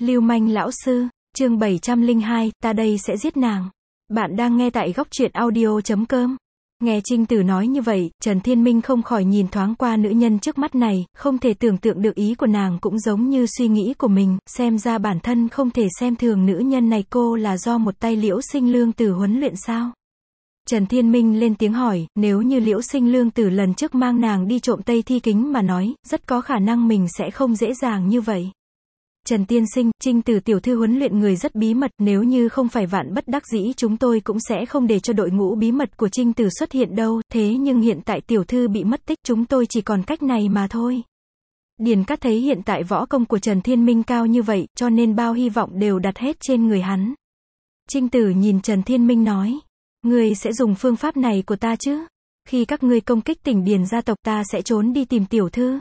Lưu manh lão sư, chương 702, ta đây sẽ giết nàng. Bạn đang nghe tại góc truyện audio.com. Nghe Trinh Tử nói như vậy, Trần Thiên Minh không khỏi nhìn thoáng qua nữ nhân trước mắt này, không thể tưởng tượng được ý của nàng cũng giống như suy nghĩ của mình, xem ra bản thân không thể xem thường nữ nhân này, cô là do một tay Liễu Sinh Lương Tử huấn luyện sao? Trần Thiên Minh lên tiếng hỏi, nếu như Liễu Sinh Lương Tử lần trước mang nàng đi trộm Tây Thi Kính mà nói, rất có khả năng mình sẽ không dễ dàng như vậy. Trần tiên sinh, Trinh Tử tiểu thư huấn luyện người rất bí mật, nếu như không phải vạn bất đắc dĩ chúng tôi cũng sẽ không để cho đội ngũ bí mật của Trinh Tử xuất hiện đâu, thế nhưng hiện tại tiểu thư bị mất tích, chúng tôi chỉ còn cách này mà thôi. Điền Cát thấy hiện tại võ công của Trần Thiên Minh cao như vậy, cho nên bao hy vọng đều đặt hết trên người hắn. Trinh Tử nhìn Trần Thiên Minh nói, ngươi sẽ dùng phương pháp này của ta chứ? Khi các ngươi công kích tỉnh Điền gia tộc ta sẽ trốn đi tìm tiểu thư.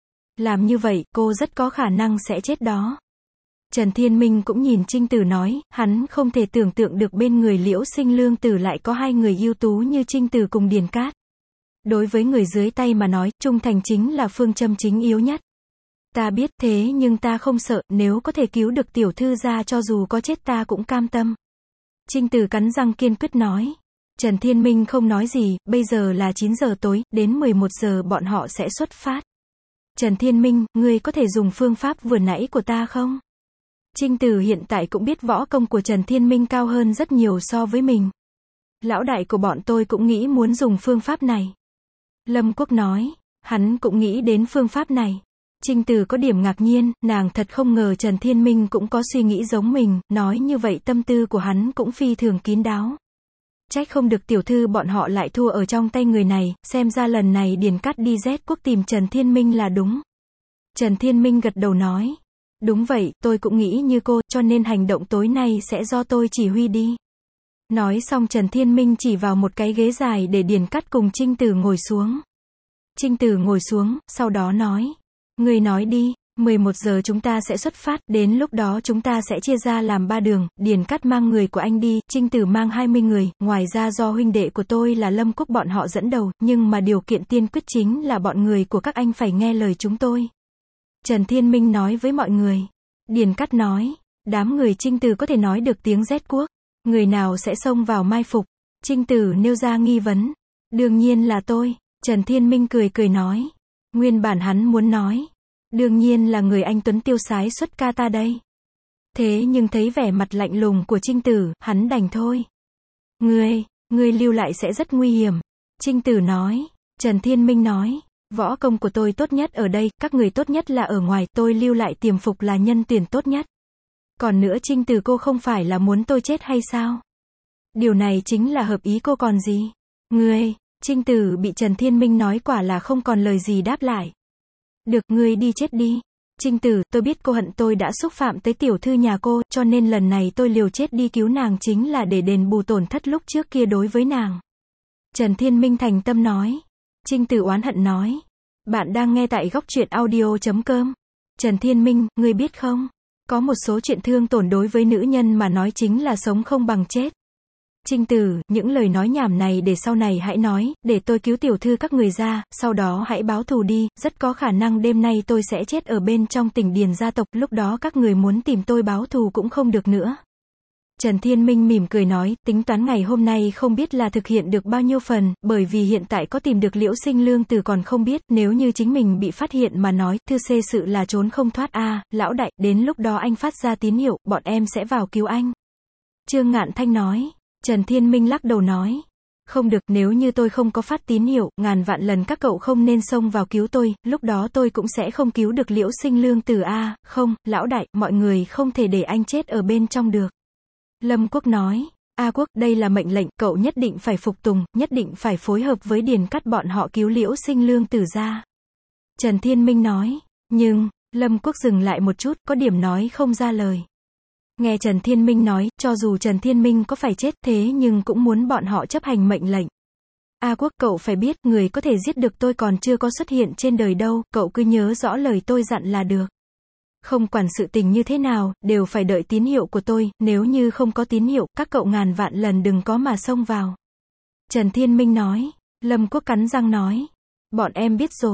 Làm như vậy, cô rất có khả năng sẽ chết đó. Trần Thiên Minh cũng nhìn Trinh Tử nói, hắn không thể tưởng tượng được bên người Liễu Sinh Lương Tử lại có hai người ưu tú như Trinh Tử cùng Điền Cát. Đối với người dưới tay mà nói, trung thành chính là phương châm chính yếu nhất. Ta biết thế nhưng ta không sợ, nếu có thể cứu được tiểu thư ra cho dù có chết ta cũng cam tâm. Trinh Tử cắn răng kiên quyết nói. Trần Thiên Minh không nói gì, bây giờ là 9 giờ tối, đến 11 giờ bọn họ sẽ xuất phát. Trần Thiên Minh, ngươi có thể dùng phương pháp vừa nãy của ta không? Trinh Tử hiện tại cũng biết võ công của Trần Thiên Minh cao hơn rất nhiều so với mình. Lão đại của bọn tôi cũng nghĩ muốn dùng phương pháp này. Lâm Quốc nói, hắn cũng nghĩ đến phương pháp này. Trinh Tử có điểm ngạc nhiên, nàng thật không ngờ Trần Thiên Minh cũng có suy nghĩ giống mình, nói như vậy tâm tư của hắn cũng phi thường kín đáo. Trách không được tiểu thư bọn họ lại thua ở trong tay người này, xem ra lần này Điền Cát đi Z quốc tìm Trần Thiên Minh là đúng. Trần Thiên Minh gật đầu nói, đúng vậy, tôi cũng nghĩ như cô, cho nên hành động tối nay sẽ do tôi chỉ huy đi. Nói xong Trần Thiên Minh chỉ vào một cái ghế dài để Điền Cát cùng Trinh Tử ngồi xuống. Trinh Tử ngồi xuống, sau đó nói, ngươi nói đi. 11 giờ chúng ta sẽ xuất phát, đến lúc đó chúng ta sẽ chia ra làm 3 đường, Điền Cát mang người của anh đi, Trinh Tử mang 20 người, ngoài ra do huynh đệ của tôi là Lâm Quốc bọn họ dẫn đầu, nhưng mà điều kiện tiên quyết chính là bọn người của các anh phải nghe lời chúng tôi. Trần Thiên Minh nói với mọi người. Điền Cát nói, đám người Trinh Tử có thể nói được tiếng Z quốc, người nào sẽ xông vào mai phục? Trinh Tử nêu ra nghi vấn. Đương nhiên là tôi. Trần Thiên Minh cười cười nói. Nguyên bản hắn muốn nói, đương nhiên là người anh tuấn tiêu sái xuất ca ta đây. Thế nhưng thấy vẻ mặt lạnh lùng của Trinh Tử, hắn đành thôi. Ngươi lưu lại sẽ rất nguy hiểm. Trinh Tử nói. Trần Thiên Minh nói, võ công của tôi tốt nhất ở đây, các người tốt nhất là ở ngoài, tôi lưu lại tiềm phục là nhân tuyển tốt nhất. Còn nữa Trinh Tử cô không phải là muốn tôi chết hay sao? Điều này chính là hợp ý cô còn gì? Trinh Tử bị Trần Thiên Minh nói quả là không còn lời gì đáp lại. Được, ngươi đi chết đi. Trinh Tử, tôi biết cô hận tôi đã xúc phạm tới tiểu thư nhà cô, cho nên lần này tôi liều chết đi cứu nàng chính là để đền bù tổn thất lúc trước kia đối với nàng. Trần Thiên Minh thành tâm nói. Trinh Tử oán hận nói. Bạn đang nghe tại góc truyện audio.com. Trần Thiên Minh, ngươi biết không? Có một số chuyện thương tổn đối với nữ nhân mà nói chính là sống không bằng chết. Trinh Tử, những lời nói nhảm này để sau này hãy nói, để tôi cứu tiểu thư các người ra, sau đó hãy báo thù đi, rất có khả năng đêm nay tôi sẽ chết ở bên trong tỉnh Điền gia tộc, lúc đó các người muốn tìm tôi báo thù cũng không được nữa. Trần Thiên Minh mỉm cười nói, tính toán ngày hôm nay không biết là thực hiện được bao nhiêu phần, bởi vì hiện tại có tìm được Liễu Sinh Lương Tử còn không biết, nếu như chính mình bị phát hiện mà nói, thư xê sự là trốn không thoát a. Lão đại, đến lúc đó anh phát ra tín hiệu, bọn em sẽ vào cứu anh. Trương Ngạn Thanh nói. Trần Thiên Minh lắc đầu nói, không được, nếu như tôi không có phát tín hiệu, ngàn vạn lần các cậu không nên xông vào cứu tôi, lúc đó tôi cũng sẽ không cứu được Liễu Sinh Lương Tử a. Không, lão đại, mọi người không thể để anh chết ở bên trong được. Lâm Quốc nói, A Quốc, đây là mệnh lệnh, cậu nhất định phải phục tùng, nhất định phải phối hợp với Điền Cát bọn họ cứu Liễu Sinh Lương Tử ra. Trần Thiên Minh nói, nhưng, Lâm Quốc dừng lại một chút, có điểm nói không ra lời. Nghe Trần Thiên Minh nói, cho dù Trần Thiên Minh có phải chết thế nhưng cũng muốn bọn họ chấp hành mệnh lệnh. A Quốc, cậu phải biết, người có thể giết được tôi còn chưa có xuất hiện trên đời đâu, cậu cứ nhớ rõ lời tôi dặn là được. Không quản sự tình như thế nào, đều phải đợi tín hiệu của tôi, nếu như không có tín hiệu, các cậu ngàn vạn lần đừng có mà xông vào. Trần Thiên Minh nói. Lâm Quốc cắn răng nói. Bọn em biết rồi.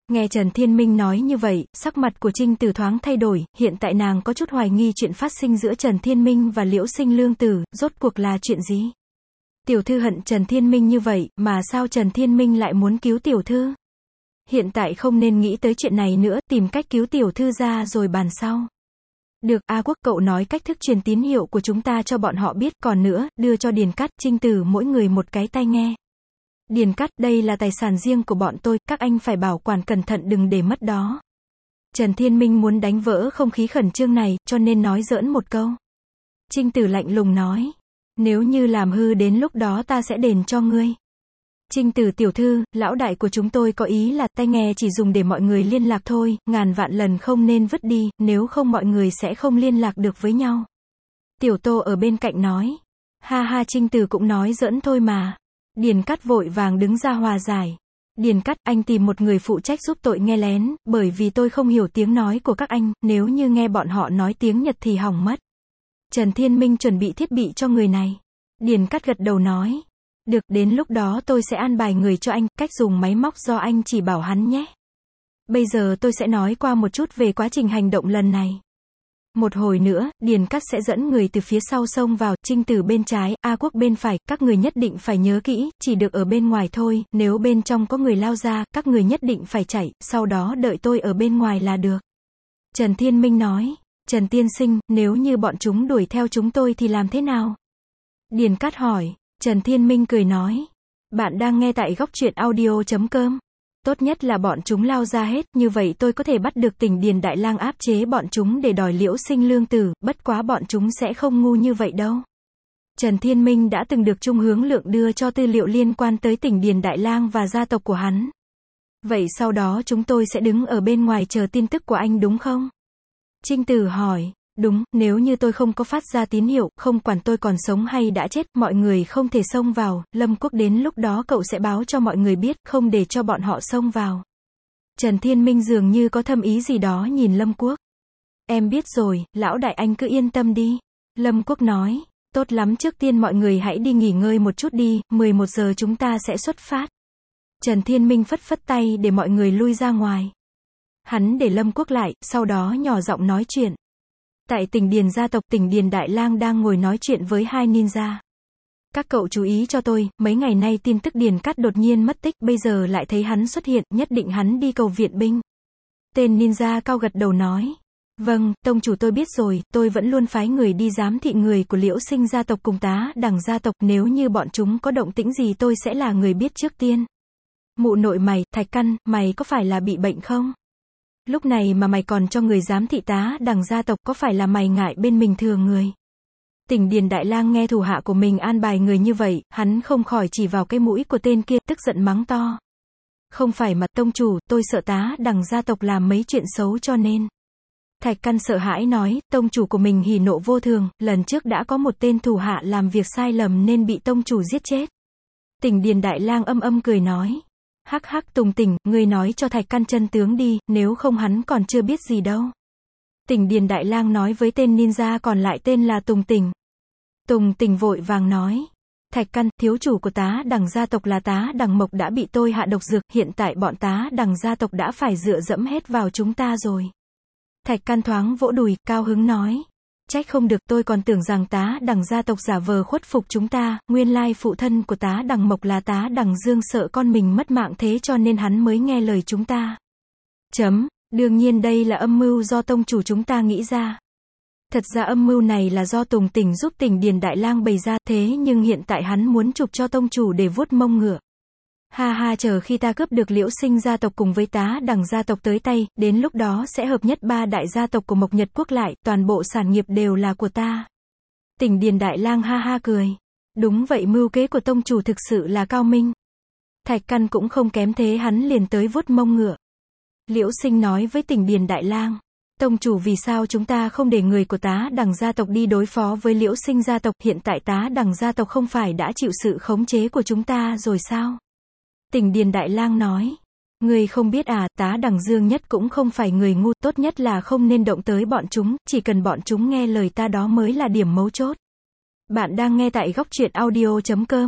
Nghe Trần Thiên Minh nói như vậy, sắc mặt của Trinh Tử thoáng thay đổi, hiện tại nàng có chút hoài nghi chuyện phát sinh giữa Trần Thiên Minh và Liễu Sinh Lương Tử, rốt cuộc là chuyện gì? Tiểu thư hận Trần Thiên Minh như vậy, mà sao Trần Thiên Minh lại muốn cứu tiểu thư? Hiện tại không nên nghĩ tới chuyện này nữa, tìm cách cứu tiểu thư ra rồi bàn sau. Được, A Quốc cậu nói cách thức truyền tín hiệu của chúng ta cho bọn họ biết, còn nữa, đưa cho Điền Cát, Trinh Tử mỗi người một cái tai nghe. Điền Cát, đây là tài sản riêng của bọn tôi, các anh phải bảo quản cẩn thận đừng để mất đó. Trần Thiên Minh muốn đánh vỡ không khí khẩn trương này, cho nên nói giỡn một câu. Trinh Tử lạnh lùng nói, nếu như làm hư đến lúc đó ta sẽ đền cho ngươi. Trinh Tử tiểu thư, lão đại của chúng tôi có ý là tai nghe chỉ dùng để mọi người liên lạc thôi, ngàn vạn lần không nên vứt đi, nếu không mọi người sẽ không liên lạc được với nhau. Tiểu Tô ở bên cạnh nói, ha ha Trinh Tử cũng nói giỡn thôi mà. Điền Cát vội vàng đứng ra hòa giải. Điền Cát, anh tìm một người phụ trách giúp tội nghe lén, bởi vì tôi không hiểu tiếng nói của các anh, nếu như nghe bọn họ nói tiếng Nhật thì hỏng mất. Trần Thiên Minh chuẩn bị thiết bị cho người này. Điền Cát gật đầu nói, được, đến lúc đó tôi sẽ an bài người cho anh, cách dùng máy móc do anh chỉ bảo hắn nhé. Bây giờ tôi sẽ nói qua một chút về quá trình hành động lần này. Một hồi nữa, Điền Cát sẽ dẫn người từ phía sau xông vào, Trinh Tử bên trái, A Quốc bên phải, các người nhất định phải nhớ kỹ, chỉ được ở bên ngoài thôi, nếu bên trong có người lao ra, các người nhất định phải chạy, sau đó đợi tôi ở bên ngoài là được. Trần Thiên Minh nói, Trần tiên sinh, nếu như bọn chúng đuổi theo chúng tôi thì làm thế nào? Điền Cát hỏi, Trần Thiên Minh cười nói, bạn đang nghe tại góc truyện audio.com. Tốt nhất là bọn chúng lao ra hết, như vậy tôi có thể bắt được Tỉnh Điền Đại Lang áp chế bọn chúng để đòi Liễu Sinh Lương Tử, bất quá bọn chúng sẽ không ngu như vậy đâu. Trần Thiên Minh đã từng được Trung Hướng Lượng đưa cho tư liệu liên quan tới Tỉnh Điền Đại Lang và gia tộc của hắn. Vậy sau đó chúng tôi sẽ đứng ở bên ngoài chờ tin tức của anh đúng không? Trinh Tử hỏi, đúng, nếu như tôi không có phát ra tín hiệu, không quản tôi còn sống hay đã chết, mọi người không thể xông vào, Lâm Quốc đến lúc đó cậu sẽ báo cho mọi người biết, không để cho bọn họ xông vào. Trần Thiên Minh dường như có thâm ý gì đó nhìn Lâm Quốc. Em biết rồi, lão đại anh cứ yên tâm đi. Lâm Quốc nói, tốt lắm, trước tiên mọi người hãy đi nghỉ ngơi một chút đi, 11 giờ chúng ta sẽ xuất phát. Trần Thiên Minh phất phất tay để mọi người lui ra ngoài. Hắn để Lâm Quốc lại, sau đó nhỏ giọng nói chuyện. Tại Tỉnh Điền gia tộc, Tỉnh Điền Đại Lang đang ngồi nói chuyện với hai ninja. Các cậu chú ý cho tôi, mấy ngày nay tin tức Điền Cát đột nhiên mất tích, bây giờ lại thấy hắn xuất hiện, nhất định hắn đi cầu viện binh. Tên ninja cao gật đầu nói. Vâng, tông chủ tôi biết rồi, tôi vẫn luôn phái người đi giám thị người của Liễu Sinh gia tộc cùng Tá Đằng gia tộc, nếu như bọn chúng có động tĩnh gì tôi sẽ là người biết trước tiên. Mụ nội mày, Thạch Căn, mày có phải là bị bệnh không? Lúc này mà mày còn cho người giám thị Tá Đằng gia tộc, có phải là mày ngại bên mình thừa người? Tỉnh Điền Đại Lang nghe thủ hạ của mình an bài người như vậy, hắn không khỏi chỉ vào cái mũi của tên kia, tức giận mắng to. Không phải mà tông chủ, tôi sợ Tá Đằng gia tộc làm mấy chuyện xấu cho nên. Thạch Căn sợ hãi nói, tông chủ của mình hỉ nộ vô thường, lần trước đã có một tên thủ hạ làm việc sai lầm nên bị tông chủ giết chết. Tỉnh Điền Đại Lang âm âm cười nói. Hắc hắc Tùng Tỉnh, ngươi nói cho Thạch Căn chân tướng đi, nếu không hắn còn chưa biết gì đâu. Tỉnh Điền Đại Lang nói với tên ninja còn lại tên là Tùng Tỉnh. Tùng Tỉnh vội vàng nói. Thạch Căn, thiếu chủ của Tá Đằng gia tộc là Tá Đằng Mộc đã bị tôi hạ độc dược, hiện tại bọn Tá Đằng gia tộc đã phải dựa dẫm hết vào chúng ta rồi. Thạch Căn thoáng vỗ đùi, cao hứng nói. Trách không được, tôi còn tưởng rằng Tá Đằng gia tộc giả vờ khuất phục chúng ta, nguyên lai phụ thân của Tá Đằng Mộc là Tá Đằng Dương, sợ con mình mất mạng thế cho nên hắn mới nghe lời chúng ta. Đương nhiên đây là âm mưu do tông chủ chúng ta nghĩ ra. Thật ra âm mưu này là do Tùng Tỉnh giúp Tỉnh Điền Đại Lang bày ra, thế nhưng hiện tại hắn muốn chụp cho tông chủ để vuốt mông ngựa. Ha ha, chờ khi ta cướp được Liễu Sinh gia tộc cùng với Tá Đằng gia tộc tới tay, đến lúc đó sẽ hợp nhất ba đại gia tộc của Mộc Nhật Quốc lại, toàn bộ sản nghiệp đều là của ta. Tỉnh Điền Đại Lang ha ha cười. Đúng vậy, mưu kế của tông chủ thực sự là cao minh. Thạch Căn cũng không kém thế, hắn liền tới vuốt mông ngựa. Liễu Sinh nói với Tỉnh Điền Đại Lang. Tông chủ, vì sao chúng ta không để người của Tá Đằng gia tộc đi đối phó với Liễu Sinh gia tộc, hiện tại Tá Đằng gia tộc không phải đã chịu sự khống chế của chúng ta rồi sao? Tỉnh Điền Đại Lang nói. Người không biết à, Tá Đằng Dương nhất cũng không phải người ngu, tốt nhất là không nên động tới bọn chúng, chỉ cần bọn chúng nghe lời ta đó mới là điểm mấu chốt. Bạn đang nghe tại góc truyện audio.com.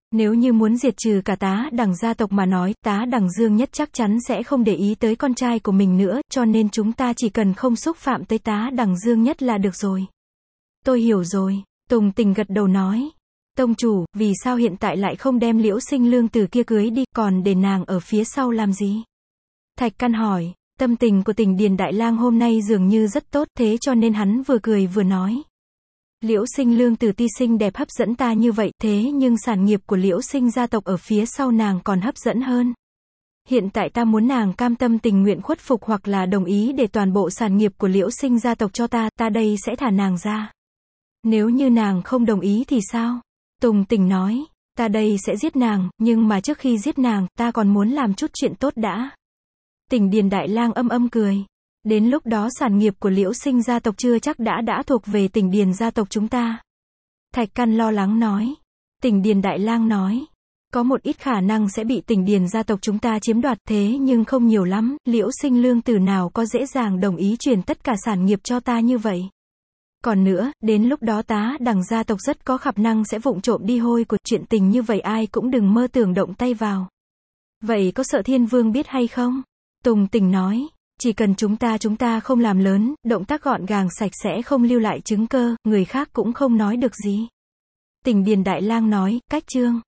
Nếu như muốn diệt trừ cả Tá Đằng gia tộc mà nói, Tá Đằng Dương Nhất chắc chắn sẽ không để ý tới con trai của mình nữa, cho nên chúng ta chỉ cần không xúc phạm tới Tá Đằng Dương Nhất là được rồi. Tôi hiểu rồi, Tùng Tình gật đầu nói. Tông chủ, vì sao hiện tại lại không đem Liễu Sinh Lương từ kia cưới đi, còn để nàng ở phía sau làm gì? Thạch Căn hỏi, tâm tình của Tỉnh Điền Đại Lang hôm nay dường như rất tốt, thế cho nên hắn vừa cười vừa nói. Liễu Sinh Lương từ ti xinh đẹp hấp dẫn ta như vậy, thế nhưng sản nghiệp của Liễu Sinh gia tộc ở phía sau nàng còn hấp dẫn hơn. Hiện tại ta muốn nàng cam tâm tình nguyện khuất phục hoặc là đồng ý để toàn bộ sản nghiệp của Liễu Sinh gia tộc cho ta, ta đây sẽ thả nàng ra. Nếu như nàng không đồng ý thì sao? Tùng Tình nói, ta đây sẽ giết nàng, nhưng mà trước khi giết nàng, ta còn muốn làm chút chuyện tốt đã. Tỉnh Điền Đại Lang âm âm cười. Đến lúc đó sản nghiệp của Liễu Sinh gia tộc chưa chắc đã thuộc về Tỉnh Điền gia tộc chúng ta. Thạch Căn lo lắng nói. Tỉnh Điền Đại Lang nói, có một ít khả năng sẽ bị Tỉnh Điền gia tộc chúng ta chiếm đoạt, thế nhưng không nhiều lắm, Liễu Sinh Lương từ nào có dễ dàng đồng ý chuyển tất cả sản nghiệp cho ta như vậy. Còn nữa, đến lúc đó Tá Đằng gia tộc rất có khả năng sẽ vụng trộm đi hôi của, chuyện tình như vậy ai cũng đừng mơ tưởng động tay vào. Vậy có sợ Thiên Vương biết hay không? Tùng Tình nói, chỉ cần chúng ta không làm lớn, động tác gọn gàng sạch sẽ, không lưu lại chứng cơ, người khác cũng không nói được gì. Tỉnh Điền Đại Lang nói, cách chương.